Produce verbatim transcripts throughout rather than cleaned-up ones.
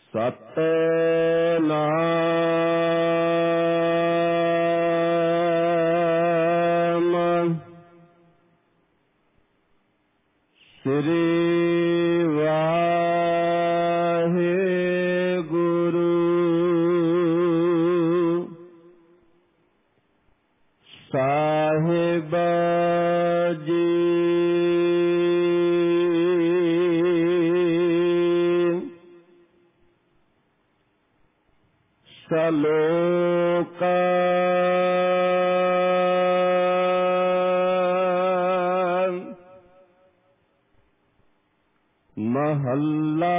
ਸਤਿਨਾਮ ਸ੍ਰੀ ਵਾਹਿਗੁਰੂ ਸਾਹਿਬ ਜੀ। ਸ਼ਲੋਕ ਮਹੱਲਾ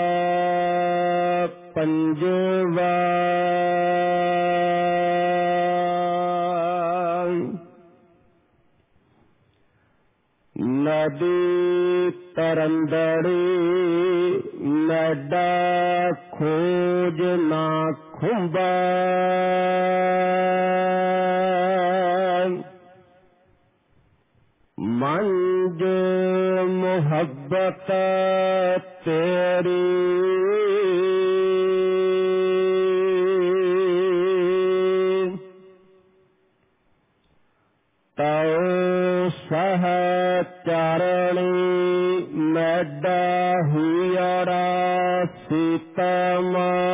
ਪੰਜਵਾ। ਨਦੀ ਤਰੰਦੜੀ ਮੈਡਾ ਖੋਜ ਨਾ ਖੁੰਬਾ। ਮੰਜ ਮੁਹੱਬਤ ਤੇਰੀ ਤਉ ਸਹ ਚਰਣੀ ਮੈਡਾ ਹੀਰਾ ਸੀਤਮ।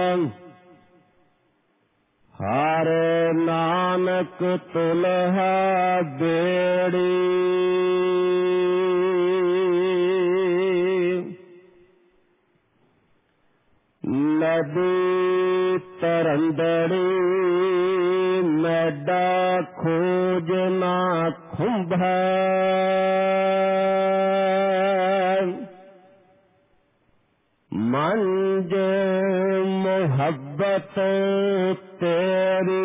ਹਰ ਨਾਨਕ ਤੁਲਹਾ ਬੇੜੀ। ਨਦੀ ਤਰੰਦੜੀ ਮੈਡਾ ਖੋਜ ਨਾ ਖੁੰਭੈ। ਮੰਜ ਮੁਹੱਬਤ ਤੇਰੀ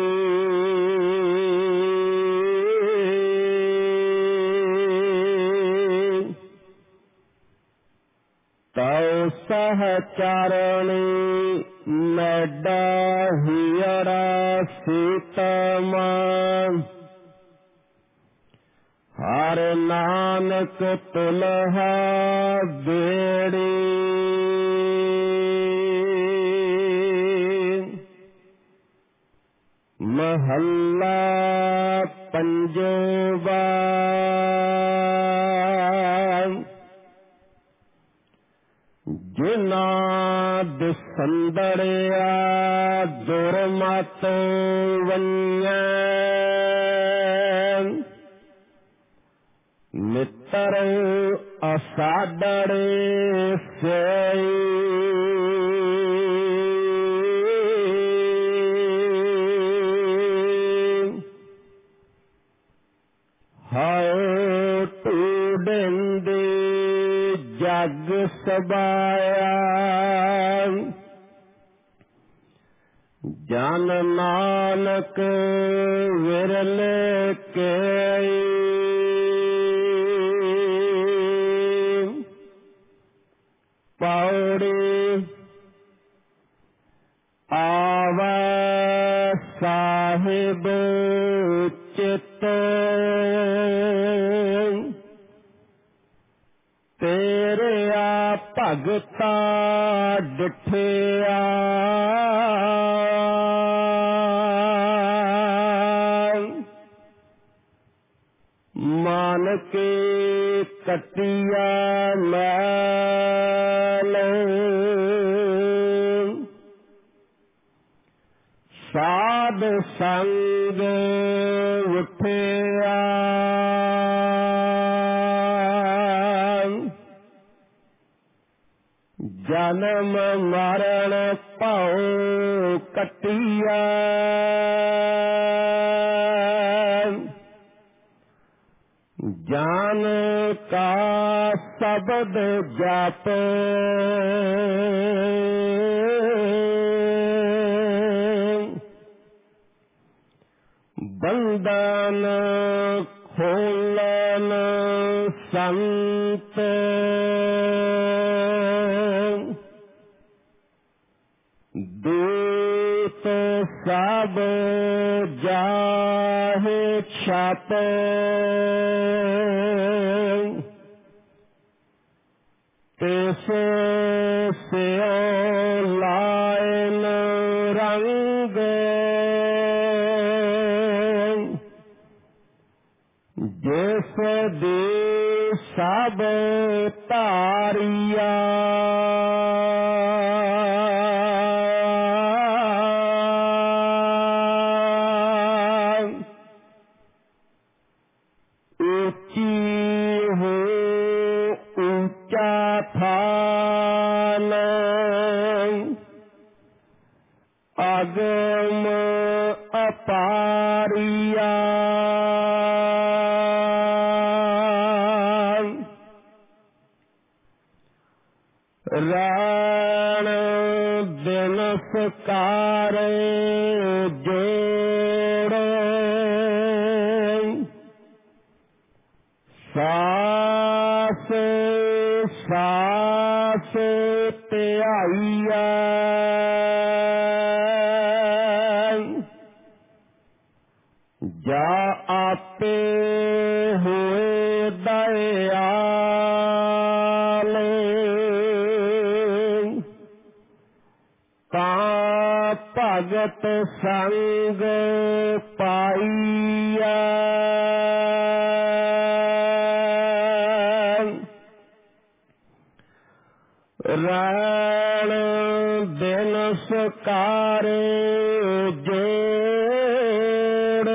ਤਉ ਸਹ ਚਰਣੀ ਮੈਡਾ ਹੀਰਾ ਸੀਤਮ। ਹਰ ਨਾਨਕ ਤੁਲਹਾ ਬੇੜੀ। ਮਹੱਲਾ ਪੰਜਵਾ। ਜਿਨਾ ਦਿਸੰਦੜਿਆ ਦੁਰਮਤ ਵੰਨੈ। ਮਿੱਤਰ ਅਸਾਡੜੇ ਸਈ। ਹਉ ਟੂਡਿੰਦੇ ਜਗ ਸਬਾਇਆ। ਜਨ ਨਾਨਕ ਵਿਰਲੇ ਕੇਈ। ਪੌੜੀ ਆਵੈ ਸਾਹਿਬ ਚਿਤ। ਤੇਰਿਆ ਭਗਤਾ ਡਿਠਿਆ। ਮਨ ਕੇ ਕਟਿਆ ਮੈਲ। ਸਾਧ ਸੰਗ ਉਠਿਆ। ਜਨਮ ਮਰਨ ਭਉ ਕਟਿਆ। ਜਾਨ ਕਾ ਸ਼ਬਦ ਜਪ। ਬੰਧਨ ਖੋਲਨ ਸੰਤ। ਦੂਤ ਸਭ ਜਾਹੇ ਛਾਪ। ਤਿਸ ਸਿਉ ਲਾਏ ਰੰਗ ਜਿਸ ਦੀ ਸਭ ਧਾਰੀਆ ਉੱਚੀ ਹੋ ਉੱਚਾ ਥਾਨ ਅਗਮ ਅਪਾਰੀਆ ਰਾਣ ਦਿਨ ਸਕਾਰ ਜੋੜੇ ਸਾਸ ਸਾਸ ਧਿਆਈਆ ਜਾ ਆਪੇ ਹੋਏ ਦਇਆਲੇ ਤਾਂ ਭਗਤ ਸੰਗ ਪਾਈਆ ਰਾਣ ਦਿਨ ਸਕਾਰ ਜੋੜੇ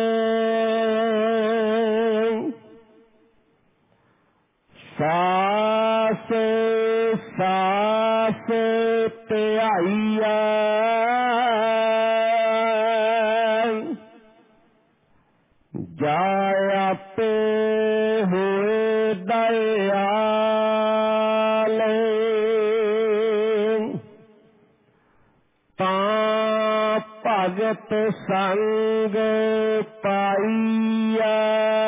ਸਾਸ ਸਾਸ ਧਿਆਈਆ ਜਾ ਆਪੇ ਹੋਏ ਦਇਆਲੇ ਤਾਂ ਭਗਤ ਸੰਗ ਪਾਈਆ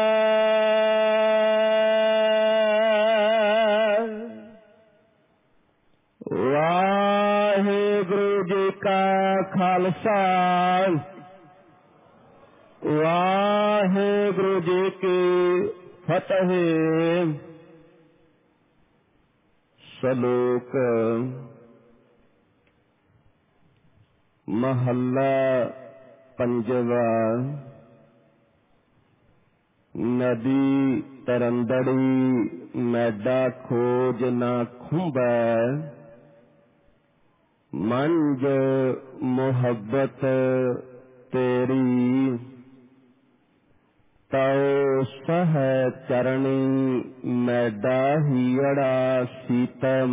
ਵਾਹਿਗੁਰੂ ਜੀ ਕਾ ਖਾਲਸਾ ਵਾਹਿਗੁਰੂ ਜੀ ਕੀ ਫਤਿਹ। ਸ਼ਲੋਕ ਮਹੱਲਾ ਪੰਜਵਾ। ਨਦੀ ਤਰੰਦੜੀ ਮੈਡਾ ਖੋਜ ਨਾ ਖੁੰਬੈ, ਮੰਜ ਮੁਹੱਬਤ ਤੇਰੀ ਤਉ ਸਹਿ ਚਰਣੀ ਮੈਡਾ ਹੀੜਾ ਸੀਤਮ,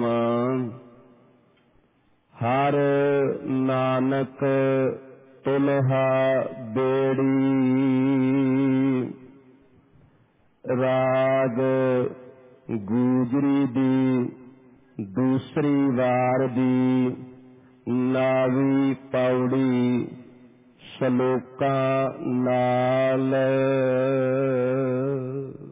ਹਰ ਨਾਨਕ ਤੁਲਹਾ ਬੇੜੀ। ਰਾਗ ਗੂਜਰੀ ਦੀ ਦੂਸਰੀ ਵਾਰ ਦੀ ਨਾਵੀ ਪੌੜੀ ਸ਼ਲੋਕਾਂ ਨਾਲ।